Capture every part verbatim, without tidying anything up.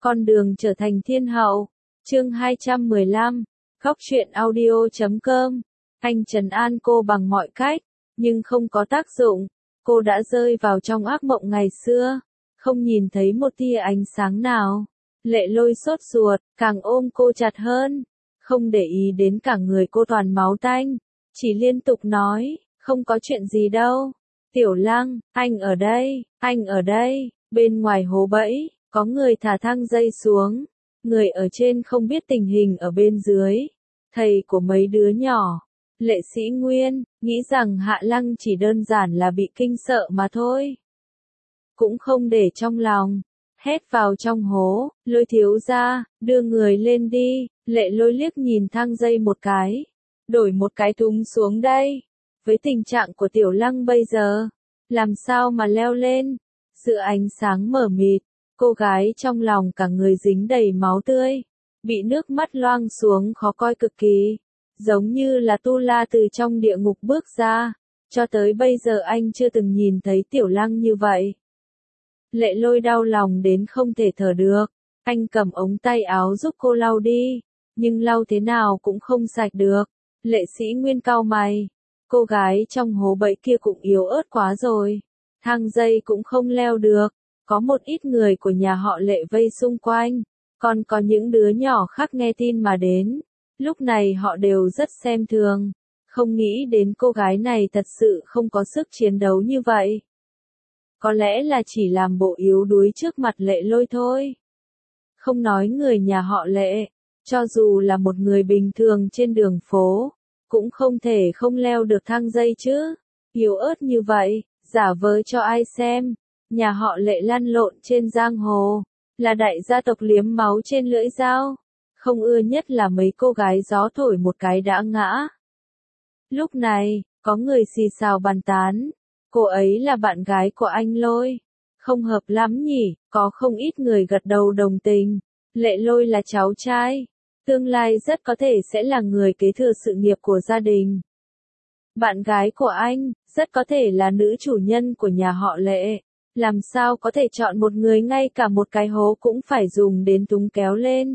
Con đường trở thành thiên hậu. Chương hai trăm mười lăm. Khóc chuyện audio chấm com. Anh trấn an cô bằng mọi cách, nhưng không có tác dụng. Cô đã rơi vào trong ác mộng ngày xưa, không nhìn thấy một tia ánh sáng nào. Lệ Lôi sốt ruột, càng ôm cô chặt hơn, không để ý đến cả người cô toàn máu tanh, chỉ liên tục nói, không có chuyện gì đâu. Tiểu Lăng, anh ở đây, anh ở đây. Bên ngoài hố bẫy, có người thả thang dây xuống, người ở trên không biết tình hình ở bên dưới. Thầy của mấy đứa nhỏ, Lệ Sĩ Nguyên, nghĩ rằng Hạ Lăng chỉ đơn giản là bị kinh sợ mà thôi. Cũng không để trong lòng, hét vào trong hố, Lôi thiếu gia, đưa người lên đi. Lệ Lôi liếc nhìn thang dây một cái, đổi một cái thúng xuống đây. Với tình trạng của Tiểu Lăng bây giờ, làm sao mà leo lên? Giữa ánh sáng mờ mịt, cô gái trong lòng cả người dính đầy máu tươi, bị nước mắt loang xuống khó coi cực kỳ, giống như là Tu La từ trong địa ngục bước ra. Cho tới bây giờ anh chưa từng nhìn thấy Tiểu Lăng như vậy. Lệ Lôi đau lòng đến không thể thở được, anh cầm ống tay áo giúp cô lau đi, nhưng lau thế nào cũng không sạch được. Lệ Sĩ Nguyên cau mày, cô gái trong hố bẫy kia cũng yếu ớt quá rồi, thang dây cũng không leo được, có một ít người của nhà họ Lệ vây xung quanh, còn có những đứa nhỏ khác nghe tin mà đến, lúc này họ đều rất xem thường, không nghĩ đến cô gái này thật sự không có sức chiến đấu như vậy. Có lẽ là chỉ làm bộ yếu đuối trước mặt Lệ Lôi thôi. Không nói người nhà họ Lệ, cho dù là một người bình thường trên đường phố, cũng không thể không leo được thang dây chứ. Yếu ớt như vậy, giả vờ cho ai xem. Nhà họ Lệ lăn lộn trên giang hồ, là đại gia tộc liếm máu trên lưỡi dao. Không ưa nhất là mấy cô gái gió thổi một cái đã ngã. Lúc này, có người xì xào bàn tán. Cô ấy là bạn gái của anh Lôi. Không hợp lắm nhỉ, có không ít người gật đầu đồng tình. Lệ Lôi là cháu trai, tương lai rất có thể sẽ là người kế thừa sự nghiệp của gia đình. Bạn gái của anh, rất có thể là nữ chủ nhân của nhà họ Lệ. Làm sao có thể chọn một người ngay cả một cái hố cũng phải dùng đến thúng kéo lên.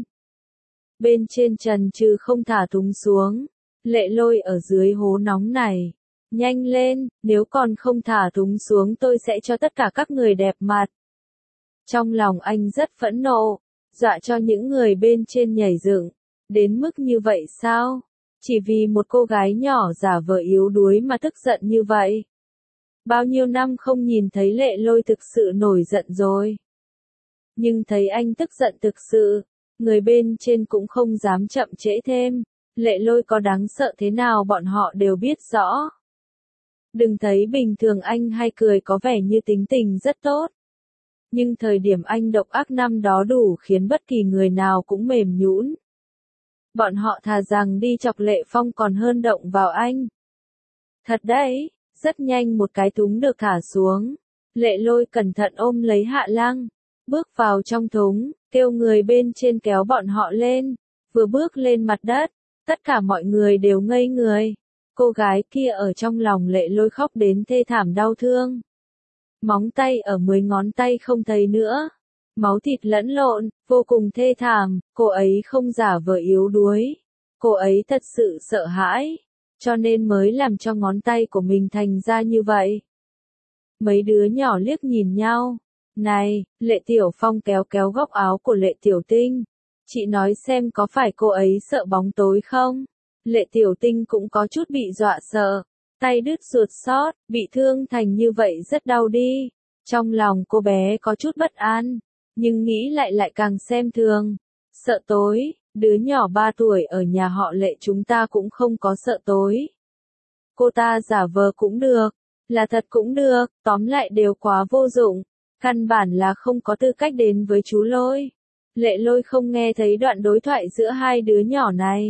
Bên trên trần trừ không thả thúng xuống. Lệ Lôi ở dưới hố nóng này. Nhanh lên, nếu còn không thả thúng xuống tôi sẽ cho tất cả các người đẹp mặt. Trong lòng anh rất phẫn nộ, dọa cho những người bên trên nhảy dựng. Đến mức như vậy sao? Chỉ vì một cô gái nhỏ giả vờ yếu đuối mà tức giận như vậy. Bao nhiêu năm không nhìn thấy Lệ Lôi thực sự nổi giận rồi. Nhưng thấy anh tức giận thực sự, người bên trên cũng không dám chậm trễ thêm. Lệ Lôi có đáng sợ thế nào bọn họ đều biết rõ. Đừng thấy bình thường anh hay cười có vẻ như tính tình rất tốt. Nhưng thời điểm anh độc ác năm đó đủ khiến bất kỳ người nào cũng mềm nhũn. Bọn họ thà rằng đi chọc Lệ Phong còn hơn động vào anh. Thật đấy, rất nhanh một cái thúng được thả xuống. Lệ Lôi cẩn thận ôm lấy Hạ Lăng, bước vào trong thúng, kêu người bên trên kéo bọn họ lên. Vừa bước lên mặt đất, tất cả mọi người đều ngây người. Cô gái kia ở trong lòng Lệ Lôi khóc đến thê thảm đau thương. Móng tay ở mười ngón tay không thấy nữa. Máu thịt lẫn lộn, vô cùng thê thảm, cô ấy không giả vờ yếu đuối. Cô ấy thật sự sợ hãi, cho nên mới làm cho ngón tay của mình thành ra như vậy. Mấy đứa nhỏ liếc nhìn nhau. Này, Lệ Tiểu Phong kéo kéo góc áo của Lệ Tiểu Tinh. Chị nói xem có phải cô ấy sợ bóng tối không? Lệ Tiểu Tinh cũng có chút bị dọa sợ. Tay đứt ruột sót, bị thương thành như vậy rất đau đi. Trong lòng cô bé có chút bất an, nhưng nghĩ lại lại càng xem thường. Sợ tối, đứa nhỏ ba tuổi ở nhà họ Lệ chúng ta cũng không có sợ tối. Cô ta giả vờ cũng được, là thật cũng được, tóm lại đều quá vô dụng. Căn bản là không có tư cách đến với chú Lôi. Lệ Lôi không nghe thấy đoạn đối thoại giữa hai đứa nhỏ này.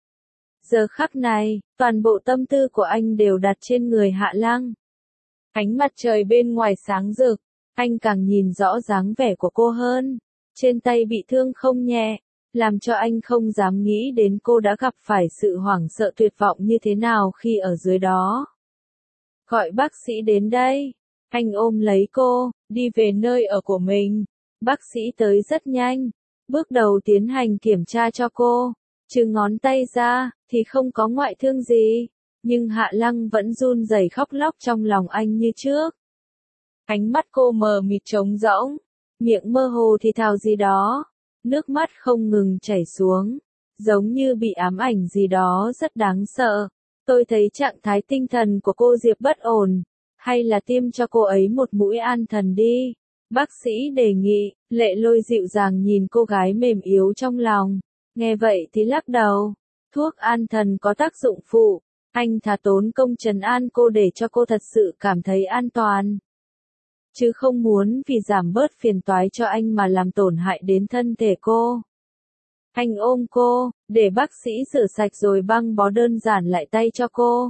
Giờ khắc này, toàn bộ tâm tư của anh đều đặt trên người Hạ Lăng. Ánh mặt trời bên ngoài sáng rực, anh càng nhìn rõ dáng vẻ của cô hơn. Trên tay bị thương không nhẹ, làm cho anh không dám nghĩ đến cô đã gặp phải sự hoảng sợ tuyệt vọng như thế nào khi ở dưới đó. Gọi bác sĩ đến đây. Anh ôm lấy cô, đi về nơi ở của mình. Bác sĩ tới rất nhanh, Bước đầu tiến hành kiểm tra cho cô, trừ ngón tay ra, thì không có ngoại thương gì. Nhưng Hạ Lăng vẫn run rẩy khóc lóc trong lòng anh như trước. Ánh mắt cô mờ mịt trống rỗng, miệng mơ hồ thì thào gì đó, nước mắt không ngừng chảy xuống, giống như bị ám ảnh gì đó rất đáng sợ. Tôi thấy trạng thái tinh thần của cô Diệp bất ổn, hay là tiêm cho cô ấy một mũi an thần đi. Bác sĩ đề nghị. Lệ Lôi dịu dàng nhìn cô gái mềm yếu trong lòng, nghe vậy thì lắc đầu, thuốc an thần có tác dụng phụ, anh thà tốn công trấn an cô để cho cô thật sự cảm thấy an toàn. Chứ không muốn vì giảm bớt phiền toái cho anh mà làm tổn hại đến thân thể cô. Anh ôm cô, để bác sĩ rửa sạch rồi băng bó đơn giản lại tay cho cô.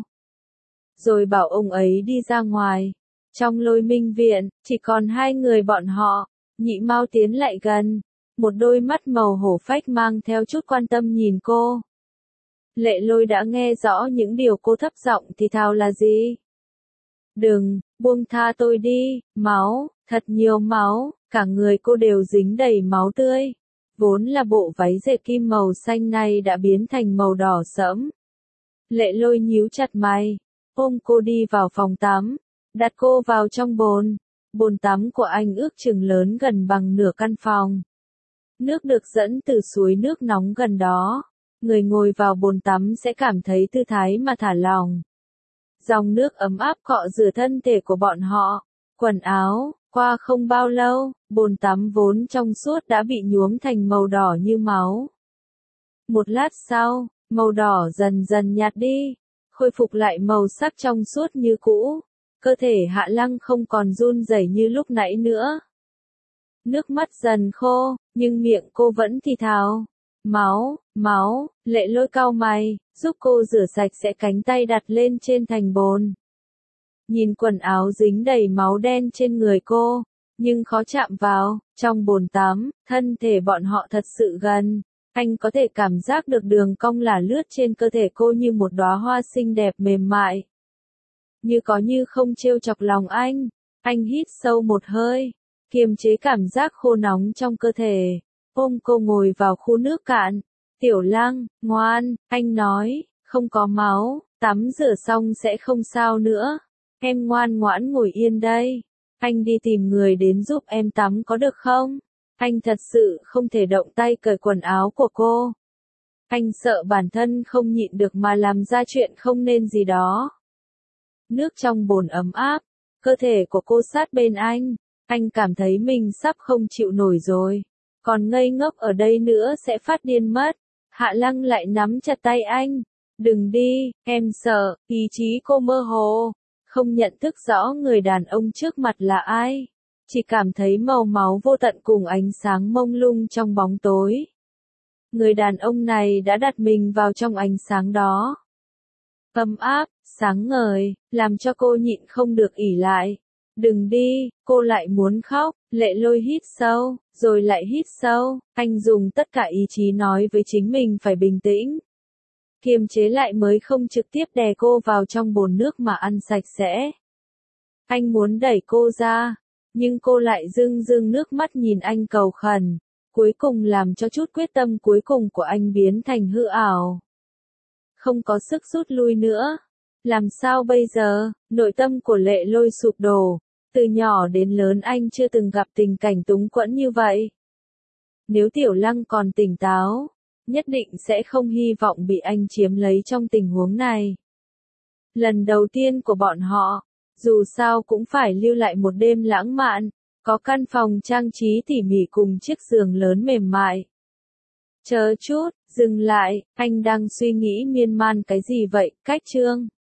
Rồi bảo ông ấy đi ra ngoài. Trong Lôi Minh viện, chỉ còn hai người bọn họ. Nhị Mao tiến lại gần, một đôi mắt màu hổ phách mang theo chút quan tâm nhìn cô. Lệ Lôi đã nghe rõ những điều cô thấp giọng thì thào là gì. Đừng, buông tha tôi đi, máu, thật nhiều máu, cả người cô đều dính đầy máu tươi. Vốn là bộ váy dệt kim màu xanh này đã biến thành màu đỏ sẫm. Lệ Lôi nhíu chặt mày, ôm cô đi vào phòng tắm, đặt cô vào trong bồn. Bồn tắm của anh ước chừng lớn gần bằng nửa căn phòng. Nước được dẫn từ suối nước nóng gần đó. Người ngồi vào bồn tắm sẽ cảm thấy thư thái mà thả lỏng. Dòng nước ấm áp cọ rửa thân thể của bọn họ. Quần áo, qua không bao lâu, bồn tắm vốn trong suốt đã bị nhuốm thành màu đỏ như máu. Một lát sau, màu đỏ dần dần nhạt đi, khôi phục lại màu sắc trong suốt như cũ. Cơ thể Hạ Lăng không còn run rẩy như lúc nãy nữa. Nước mắt dần khô, nhưng miệng cô vẫn thì thào. Máu, máu, Lệ Lôi cau mày, giúp cô rửa sạch sẽ cánh tay đặt lên trên thành bồn. Nhìn quần áo dính đầy máu đen trên người cô, nhưng khó chạm vào, trong bồn tắm, thân thể bọn họ thật sự gần. Anh có thể cảm giác được đường cong lả lướt trên cơ thể cô như một đóa hoa xinh đẹp mềm mại. Như có như không trêu chọc lòng anh. Anh hít sâu một hơi, kiềm chế cảm giác khô nóng trong cơ thể, ôm cô ngồi vào khu nước cạn. Tiểu Lăng, ngoan, anh nói, không có máu, tắm rửa xong sẽ không sao nữa. Em ngoan ngoãn ngồi yên đây. Anh đi tìm người đến giúp em tắm có được không? Anh thật sự không thể động tay cởi quần áo của cô. Anh sợ bản thân không nhịn được mà làm ra chuyện không nên gì đó. Nước trong bồn ấm áp, cơ thể của cô sát bên anh. Anh cảm thấy mình sắp không chịu nổi rồi. Còn ngây ngốc ở đây nữa sẽ phát điên mất. Hạ Lăng lại nắm chặt tay anh. Đừng đi, em sợ. Ý chí cô mơ hồ, không nhận thức rõ người đàn ông trước mặt là ai. Chỉ cảm thấy màu máu vô tận cùng ánh sáng mông lung trong bóng tối. Người đàn ông này đã đặt mình vào trong ánh sáng đó. Ấm áp, sáng ngời, làm cho cô nhịn không được ỉ lại. Đừng đi, cô lại muốn khóc. Lệ Lôi hít sâu, rồi lại hít sâu. Anh dùng tất cả ý chí nói với chính mình phải bình tĩnh. Kiềm chế lại mới không trực tiếp đè cô vào trong bồn nước mà ăn sạch sẽ. Anh muốn đẩy cô ra, nhưng cô lại rưng rưng nước mắt nhìn anh cầu khẩn. Cuối cùng làm cho chút quyết tâm cuối cùng của anh biến thành hư ảo. Không có sức rút lui nữa. Làm sao bây giờ? Nội tâm của Lệ Lôi sụp đổ. Từ nhỏ đến lớn anh chưa từng gặp tình cảnh túng quẫn như vậy. Nếu Tiểu Lăng còn tỉnh táo, nhất định sẽ không hy vọng bị anh chiếm lấy trong tình huống này. Lần đầu tiên của bọn họ, dù sao cũng phải lưu lại một đêm lãng mạn, có căn phòng trang trí tỉ mỉ cùng chiếc giường lớn mềm mại. Chờ chút, dừng lại, anh đang suy nghĩ miên man cái gì vậy, Cách Trương?